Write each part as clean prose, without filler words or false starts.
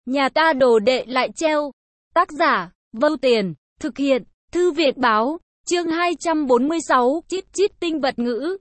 Nhà ta đồ đệ lại treo. Tác giả, Vâu Tiền, thực hiện, Thư Viện Báo, chương 246, chít chít tinh vật ngữ.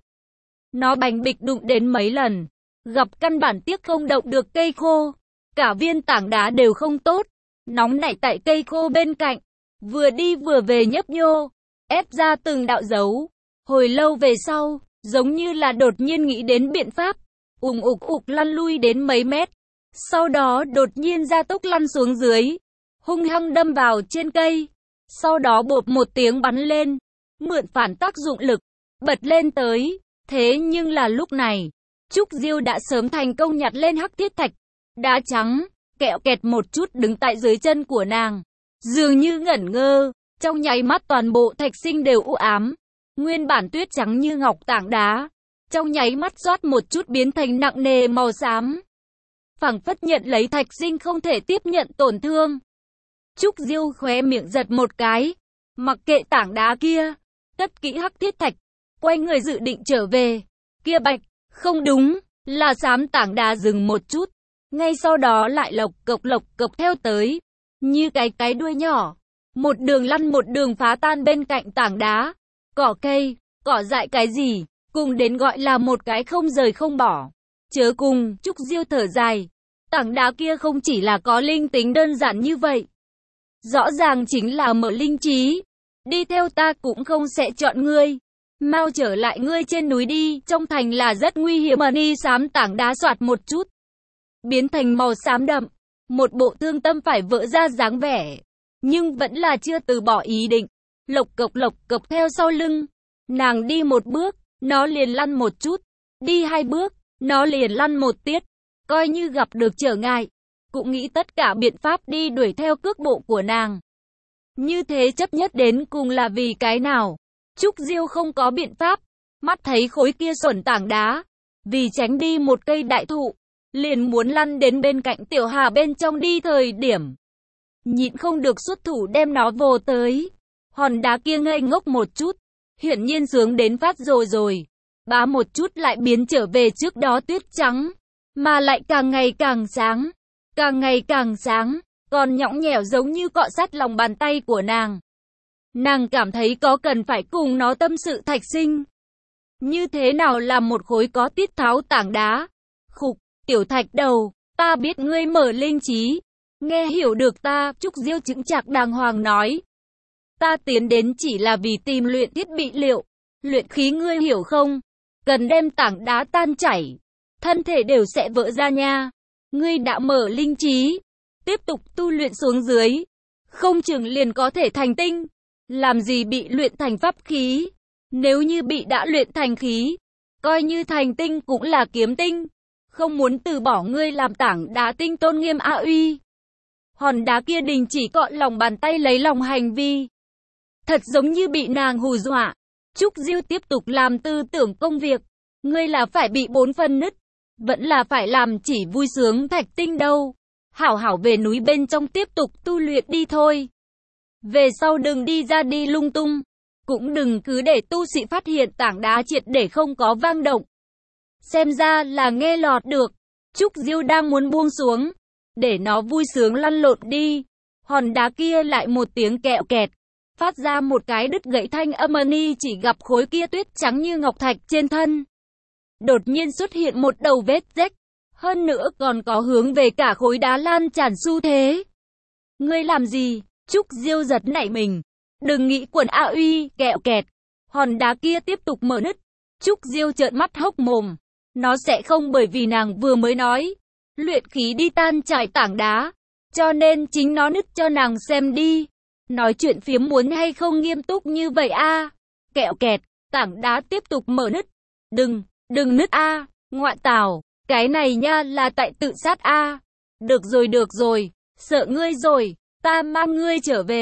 Nó bành bịch đụng đến mấy lần, gặp căn bản tiếc không động được cây khô. Cả viên tảng đá đều không tốt, nóng nảy tại cây khô bên cạnh, vừa đi vừa về nhấp nhô, ép ra từng đạo dấu. Hồi lâu về sau, giống như là đột nhiên nghĩ đến biện pháp, ục ục lăn lui đến mấy mét. Sau đó đột nhiên gia tốc lăn xuống dưới, hung hăng đâm vào trên cây. Sau đó bộp một tiếng bắn lên, mượn phản tác dụng lực, bật lên tới. Thế nhưng là lúc này, Trúc Diêu đã sớm thành công nhặt lên hắc thiết thạch, đá trắng, kẹo kẹt một chút đứng tại dưới chân của nàng. Dường như ngẩn ngơ, trong nháy mắt toàn bộ thạch sinh đều u ám. Nguyên bản tuyết trắng như ngọc tảng đá, trong nháy mắt xoát một chút biến thành nặng nề màu xám. Phảng phất nhận lấy thạch sinh không thể tiếp nhận tổn thương. Trúc Diêu khóe miệng giật một cái, mặc kệ tảng đá kia, cất kỹ hắc thiết thạch, quay người dự định trở về. Kia bạch, không đúng, là xám tảng đá dừng một chút, ngay sau đó lại lộc cộc theo tới, như cái đuôi nhỏ, một đường lăn một đường phá tan bên cạnh tảng đá, cỏ cây, cỏ dại cái gì, cùng đến gọi là một cái không rời không bỏ. Chớ cùng, Trúc Diêu thở dài, tảng đá kia không chỉ là có linh tính đơn giản như vậy, rõ ràng chính là mở linh trí. Đi theo ta cũng không sẽ chọn ngươi, mau trở lại ngươi trên núi đi, trong thành là rất nguy hiểm. Ni xám tảng đá xoạt một chút, biến thành màu xám đậm, một bộ thương tâm phải vỡ ra dáng vẻ, nhưng vẫn là chưa từ bỏ ý định. Lộc cộc theo sau lưng, nàng đi một bước, nó liền lăn một chút, đi hai bước, nó liền lăn một tiết, coi như gặp được trở ngại, cũng nghĩ tất cả biện pháp đi đuổi theo cước bộ của nàng. Như thế chấp nhất đến cùng là vì cái nào? Trúc Diêu không có biện pháp, mắt thấy khối kia xuẩn tảng đá, vì tránh đi một cây đại thụ, liền muốn lăn đến bên cạnh tiểu hà bên trong đi. Thời điểm nhịn không được xuất thủ đem nó vồ tới. Hòn đá kia ngây ngốc một chút, hiển nhiên sướng đến phát rồi, bá một chút lại biến trở về trước đó tuyết trắng, mà lại càng ngày càng sáng, càng ngày càng sáng, còn nhõng nhẽo giống như cọ sát lòng bàn tay của nàng. Nàng cảm thấy có cần phải cùng nó tâm sự thạch sinh. Như thế nào là một khối có tiết tháo tảng đá? Khục, tiểu thạch đầu, ta biết ngươi mở linh trí, nghe hiểu được ta. Trúc Diêu chững chạc đàng hoàng nói. Ta tiến đến chỉ là vì tìm luyện thiết bị liệu, luyện khí, ngươi hiểu không? Cần đem tảng đá tan chảy, thân thể đều sẽ vỡ ra nha. Ngươi đã mở linh trí, tiếp tục tu luyện xuống dưới, không chừng liền có thể thành tinh. Làm gì bị luyện thành pháp khí? Nếu như bị đã luyện thành khí, coi như thành tinh cũng là kiếm tinh. Không muốn từ bỏ ngươi làm tảng đá tinh tôn nghiêm a uy. Hòn đá kia đình chỉ cọ lòng bàn tay lấy lòng hành vi, thật giống như bị nàng hù dọa. Trúc Diêu tiếp tục làm tư tưởng công việc. Ngươi là phải bị 4 phân nứt, vẫn là phải làm chỉ vui sướng thạch tinh đâu. Hảo hảo về núi bên trong tiếp tục tu luyện đi thôi. Về sau đừng đi ra đi lung tung, cũng đừng cứ để tu sĩ phát hiện tảng đá triệt để không có vang động. Xem ra là nghe lọt được. Trúc Diêu đang muốn buông xuống, để nó vui sướng lăn lộn đi. Hòn đá kia lại một tiếng kẹo kẹt, phát ra một cái đứt gãy thanh âm. Ni chỉ gặp khối kia tuyết trắng như ngọc thạch trên thân đột nhiên xuất hiện một đầu vết rách, hơn nữa còn có hướng về cả khối đá lan tràn xu thế. Ngươi làm gì? Trúc Diêu giật nảy mình. Đừng nghĩ quần a uy, kẹo kẹt. Hòn đá kia tiếp tục mở nứt. Trúc Diêu trợn mắt hốc mồm. Nó sẽ không bởi vì nàng vừa mới nói luyện khí đi tan chảy tảng đá, cho nên chính nó nứt cho nàng xem đi. Nói chuyện phiếm muốn hay không nghiêm túc như vậy a? Kẹo kẹt, tảng đá tiếp tục mở nứt. Đừng nứt a, ngoại tảo, cái này nha là tại tự sát a. Được rồi, sợ ngươi rồi, ta mang ngươi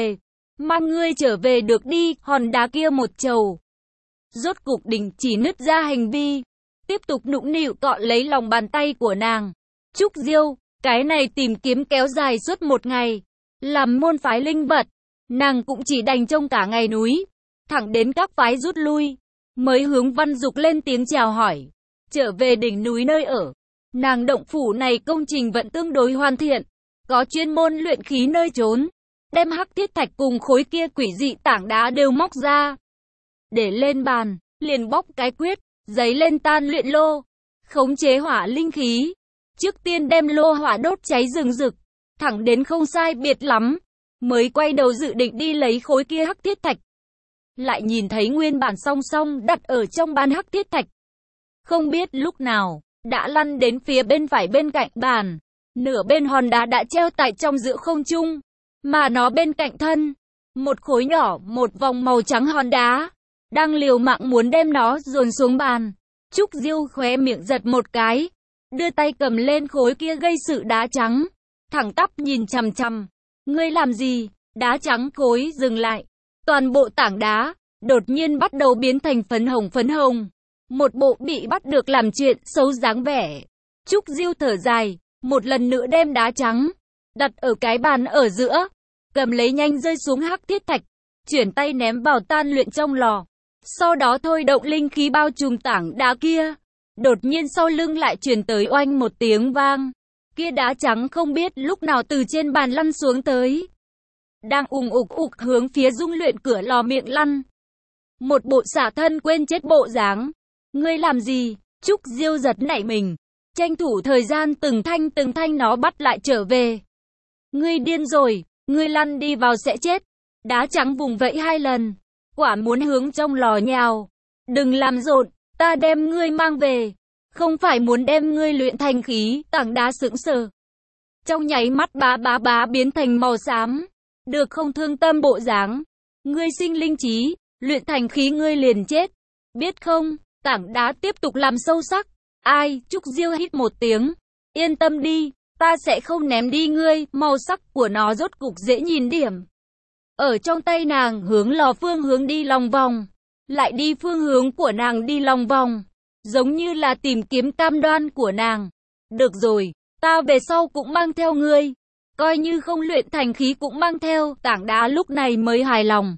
trở về được đi. Hòn đá kia một trầu, rốt cục đình chỉ nứt ra hành vi, tiếp tục nũng nịu cọ lấy lòng bàn tay của nàng. Trúc Diêu, cái này tìm kiếm kéo dài suốt một ngày, làm môn phái linh vật, nàng cũng chỉ đành trông cả ngày núi, thẳng đến các phái rút lui, mới hướng Văn Dục lên tiếng chào hỏi, trở về đỉnh núi nơi ở. Nàng động phủ này công trình vẫn tương đối hoàn thiện, có chuyên môn luyện khí nơi trốn, đem hắc thiết thạch cùng khối kia quỷ dị tảng đá đều móc ra, để lên bàn, liền bóc cái quyết, giấy lên tan luyện lô, khống chế hỏa linh khí. Trước tiên đem lô hỏa đốt cháy rừng rực, thẳng đến không sai biệt lắm, mới quay đầu dự định đi lấy khối kia hắc thiết thạch. Lại nhìn thấy nguyên bản song song đặt ở trong bàn hắc thiết thạch. Không biết lúc nào, đã lăn đến phía bên phải bên cạnh bàn, nửa bên hòn đá đã treo tại trong giữa không trung, mà nó bên cạnh thân, một khối nhỏ, một vòng màu trắng hòn đá, đang liều mạng muốn đem nó dồn xuống bàn. Trúc Diêu khóe miệng giật một cái, đưa tay cầm lên khối kia gây sự đá trắng, thẳng tắp nhìn chằm chằm. Ngươi làm gì? Đá trắng khối dừng lại. Toàn bộ tảng đá, đột nhiên bắt đầu biến thành phấn hồng. Một bộ bị bắt được làm chuyện xấu dáng vẻ. Trúc Diêu thở dài, một lần nữa đem đá trắng, đặt ở cái bàn ở giữa, cầm lấy nhanh rơi xuống hắc thiết thạch, chuyển tay ném vào tan luyện trong lò. Sau đó thôi động linh khí bao trùm tảng đá kia. Đột nhiên sau lưng lại truyền tới oanh một tiếng vang. Kia đá trắng không biết lúc nào từ trên bàn lăn xuống tới. Đang ùng ục hướng phía dung luyện cửa lò miệng lăn. Một bộ xả thân quên chết bộ dáng. Ngươi làm gì? Trúc Diêu giật nảy mình. Tranh thủ thời gian từng thanh nó bắt lại trở về. Ngươi điên rồi, ngươi lăn đi vào sẽ chết. Đá trắng vùng vẫy 2 lần. Quả muốn hướng trong lò nhào. Đừng làm rộn, ta đem ngươi mang về. Không phải muốn đem ngươi luyện thành khí. Tảng đá sững sờ. Trong nháy mắt bá biến thành màu xám. Được không thương tâm bộ dáng. Ngươi sinh linh trí, luyện thành khí ngươi liền chết. Biết không, tảng đá tiếp tục làm sâu sắc. Ai, Trúc Diêu hít một tiếng. Yên tâm đi, ta sẽ không ném đi ngươi. Màu sắc của nó rốt cục dễ nhìn điểm. Ở trong tay nàng hướng lò phương hướng đi lòng vòng. Lại đi phương hướng của nàng đi lòng vòng. Giống như là tìm kiếm cam đoan của nàng. Được rồi, ta về sau cũng mang theo ngươi. Coi như không luyện thành khí cũng mang theo. Tảng đá lúc này mới hài lòng.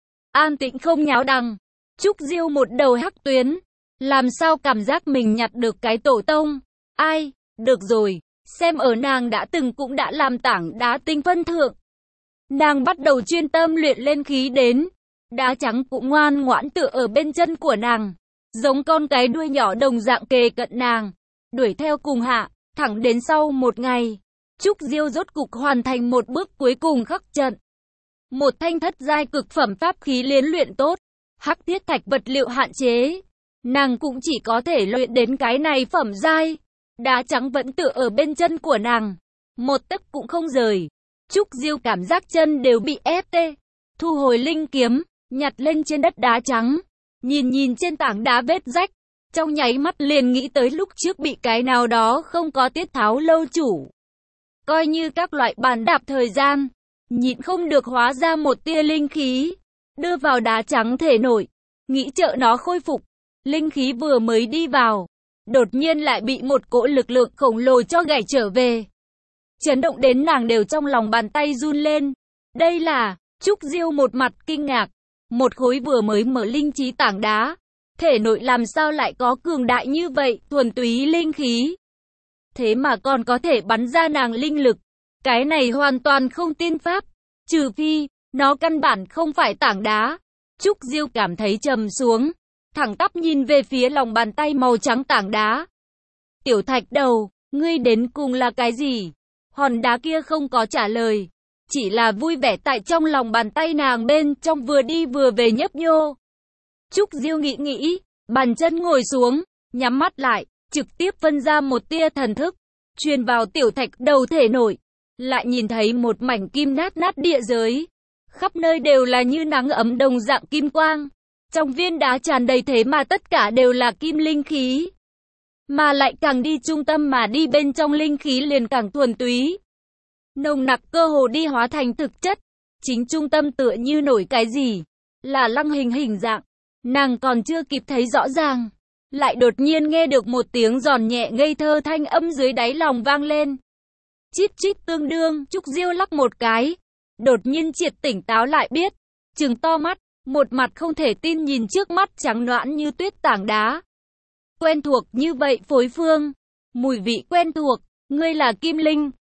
An tĩnh không nháo đằng. Trúc Diêu một đầu hắc tuyến. Làm sao cảm giác mình nhặt được cái tổ tông. Ai, được rồi. Xem ở nàng đã từng cũng đã làm tảng đá tinh phân thượng. Nàng bắt đầu chuyên tâm luyện lên khí đến. Đá trắng cũng ngoan ngoãn tựa ở bên chân của nàng. Giống con cái đuôi nhỏ đồng dạng kề cận nàng. Đuổi theo cùng hạ, thẳng đến sau một ngày. Trúc Diêu rốt cục hoàn thành một bước cuối cùng khắc trận. Một thanh thất giai cực phẩm pháp khí liên luyện tốt. Hắc thiết thạch vật liệu hạn chế. Nàng cũng chỉ có thể luyện đến cái này phẩm giai. Đá trắng vẫn tựa ở bên chân của nàng. Một tấc cũng không rời. Trúc Diêu cảm giác chân đều bị ép tê. Thu hồi linh kiếm, nhặt lên trên đất đá trắng. Nhìn trên tảng đá vết rách. Trong nháy mắt liền nghĩ tới lúc trước bị cái nào đó không có tiết tháo lâu chủ. Coi như các loại bàn đạp thời gian. Nhịn không được hóa ra một tia linh khí. Đưa vào đá trắng thể nổi. Nghĩ trợ nó khôi phục. Linh khí vừa mới đi vào. Đột nhiên lại bị một cỗ lực lượng khổng lồ cho gảy trở về. Chấn động đến nàng đều trong lòng bàn tay run lên. Đây là, Trúc Diêu một mặt kinh ngạc. Một khối vừa mới mở linh trí tảng đá. Thể nội làm sao lại có cường đại như vậy, thuần túy linh khí. Thế mà còn có thể bắn ra nàng linh lực. Cái này hoàn toàn không tin pháp. Trừ phi, nó căn bản không phải tảng đá. Trúc Diêu cảm thấy trầm xuống. Thẳng tắp nhìn về phía lòng bàn tay màu trắng tảng đá. Tiểu thạch đầu, ngươi đến cùng là cái gì? Hòn đá kia không có trả lời. Chỉ là vui vẻ tại trong lòng bàn tay nàng bên trong vừa đi vừa về nhấp nhô. Trúc Diêu nghĩ, bàn chân ngồi xuống, nhắm mắt lại, trực tiếp phân ra một tia thần thức, truyền vào tiểu thạch đầu thể nội. Lại nhìn thấy một mảnh kim nát địa giới. Khắp nơi đều là như nắng ấm đồng dạng kim quang. Trong viên đá tràn đầy thế mà tất cả đều là kim linh khí. Mà lại càng đi trung tâm mà đi bên trong linh khí liền càng thuần túy. Nồng nặc cơ hồ đi hóa thành thực chất. Chính trung tâm tựa như nổi cái gì. Là lăng hình dạng. Nàng còn chưa kịp thấy rõ ràng. Lại đột nhiên nghe được một tiếng giòn nhẹ ngây thơ thanh âm dưới đáy lòng vang lên. Chít chít tương đương, Trúc Diêu lắc một cái. Đột nhiên triệt tỉnh táo lại biết. Trừng to mắt, một mặt không thể tin nhìn trước mắt trắng nõn như tuyết tảng đá. Quen thuộc như vậy phối phương. Mùi vị quen thuộc, ngươi là Kim Linh.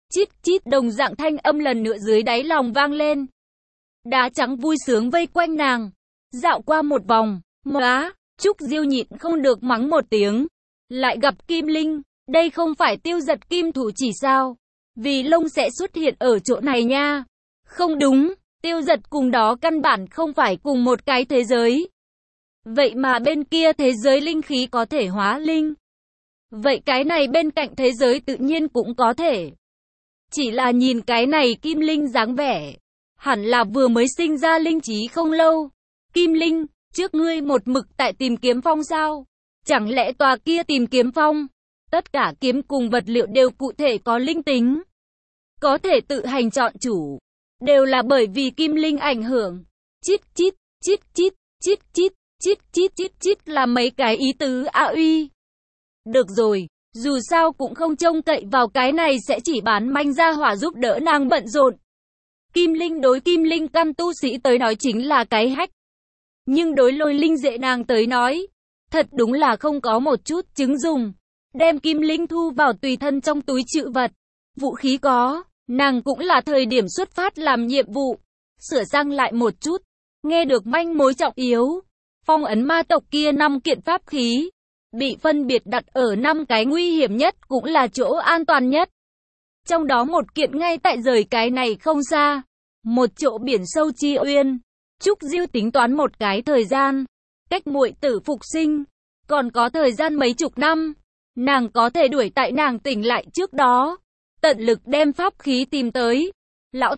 Chít chít đồng dạng thanh âm lần nữa dưới đáy lòng vang lên. Đá trắng vui sướng vây quanh nàng. Dạo qua một vòng, móa, Trúc Diêu nhịn không được mắng một tiếng. Lại gặp Kim Linh, đây không phải Tiêu Giật kim thủ chỉ sao? Vì Long sẽ xuất hiện ở chỗ này nha. Không đúng, Tiêu Giật cùng đó căn bản không phải cùng một cái thế giới. Vậy mà bên kia thế giới linh khí có thể hóa linh. Vậy cái này bên cạnh thế giới tự nhiên cũng có thể. Chỉ là nhìn cái này Kim Linh dáng vẻ, hẳn là vừa mới sinh ra linh trí không lâu. Kim Linh, trước ngươi một mực tại tìm kiếm phong sao? Chẳng lẽ tòa kia tìm kiếm phong? Tất cả kiếm cùng vật liệu đều cụ thể có linh tính. Có thể tự hành chọn chủ. Đều là bởi vì Kim Linh ảnh hưởng. Chít chít, chít chít, chít chít, chít chít chít chít là mấy cái ý tứ uy. Được rồi, dù sao cũng không trông cậy vào cái này sẽ chỉ bán manh ra hỏa giúp đỡ nàng bận rộn. Kim Linh đối Kim Linh căn tu sĩ tới nói chính là cái hách. Nhưng đối Lôi Linh dễ nàng tới nói, thật đúng là không có một chút chứng dùng. Đem Kim Linh thu vào tùy thân trong túi trữ vật. Vũ khí có, nàng cũng là thời điểm xuất phát làm nhiệm vụ. Sửa sang lại một chút, nghe được manh mối trọng yếu. Phong ấn ma tộc kia 5 kiện pháp khí, bị phân biệt đặt ở 5 cái nguy hiểm nhất cũng là chỗ an toàn nhất. Trong đó một kiện ngay tại rời cái này không xa. Một chỗ biển sâu chi uyên. Trúc Diêu tính toán một cái thời gian. Cách muội tử phục sinh. Còn có thời gian mấy chục năm. Nàng có thể đuổi tại nàng tỉnh lại trước đó. Tận lực đem pháp khí tìm tới. Lão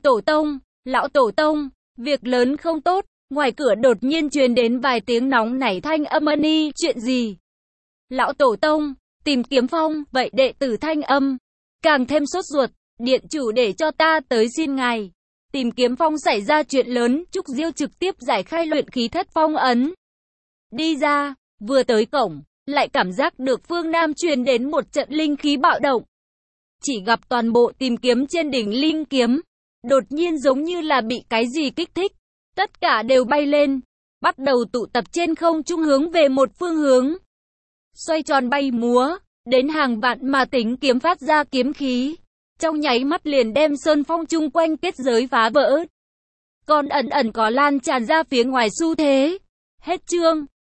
Tổ Tông, việc lớn không tốt. Ngoài cửa đột nhiên truyền đến vài tiếng nóng nảy thanh âm ân chuyện gì? Lão Tổ Tông, tìm kiếm phong, vậy đệ tử thanh âm. Càng thêm sốt ruột, điện chủ để cho ta tới xin ngài. Tìm kiếm phong xảy ra chuyện lớn, Trúc Diêu trực tiếp giải khai luyện khí thất phong ấn. Đi ra, vừa tới cổng, lại cảm giác được phương Nam truyền đến một trận linh khí bạo động. Chỉ gặp toàn bộ tìm kiếm trên đỉnh linh kiếm, đột nhiên giống như là bị cái gì kích thích. Tất cả đều bay lên, bắt đầu tụ tập trên không trung hướng về một phương hướng. Xoay tròn bay múa, đến hàng vạn mà tính kiếm phát ra kiếm khí. Trong nháy mắt liền đem sơn phong chung quanh kết giới phá vỡ. Còn ẩn ẩn có lan tràn ra phía ngoài xu thế. Hết chương.